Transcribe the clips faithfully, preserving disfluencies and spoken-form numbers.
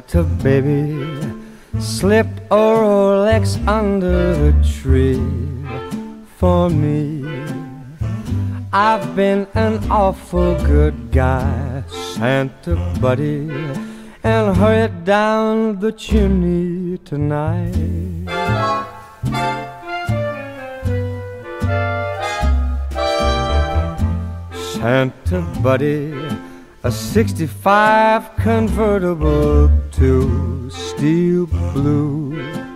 Santa baby, slip a Rolex under the tree for me. I've been an awful good guy, Santa buddy, and hurried down the chimney tonight. Santa buddy, a sixty-five convertible to steel blue.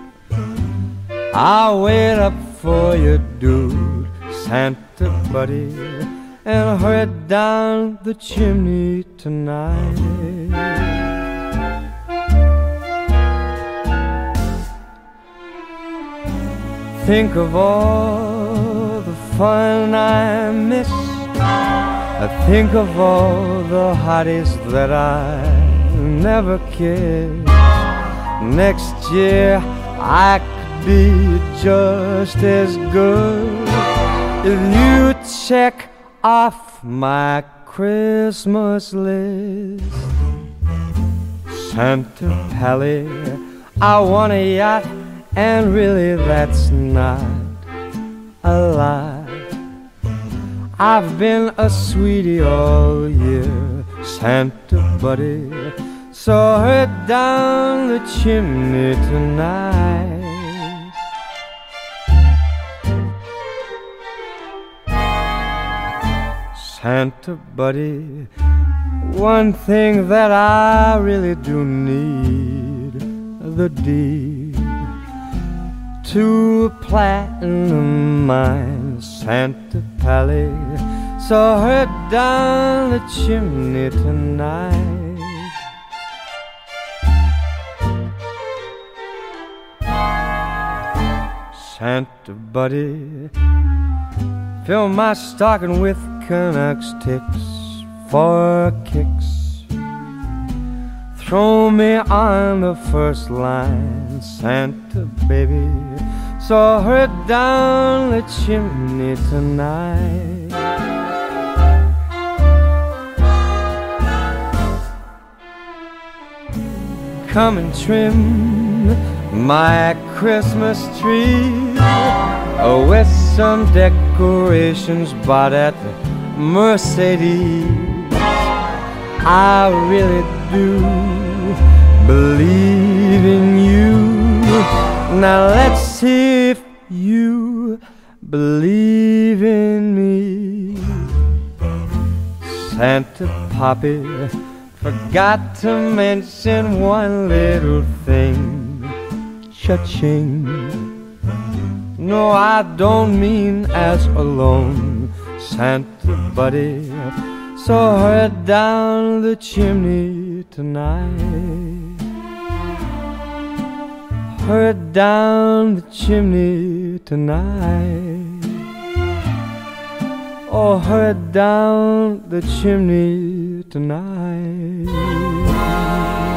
I'll wait up for you, dude, Santa buddy, and hurry down the chimney tonight. Think of all the fun I missed. I think of all the hotties that I never kissed. Next year I could be just as good if you check off my Christmas list. Santa Pally, I want a yacht, and really that's not a lie. I've been a sweetie all year, Santa buddy, so hurry down the chimney tonight. Santa buddy, one thing that I really do need, the deed to a platinum mine, Santa Pally, so hurry down the chimney tonight. Santa buddy, fill my stocking with Canucks ticks for kicks. Throw me on the first line, Santa baby, so hurry down the chimney tonight. Come and trim my Christmas tree oh, with some decorations bought at Mercedes. I really do believe in you. Now let's see if you believe in me. Santa Poppy forgot to mention one little thing. Cha-ching. No, I don't mean as alone, Santa buddy, so hurry down the chimney tonight. Hurry down the chimney tonight. Oh, hurry down the chimney tonight.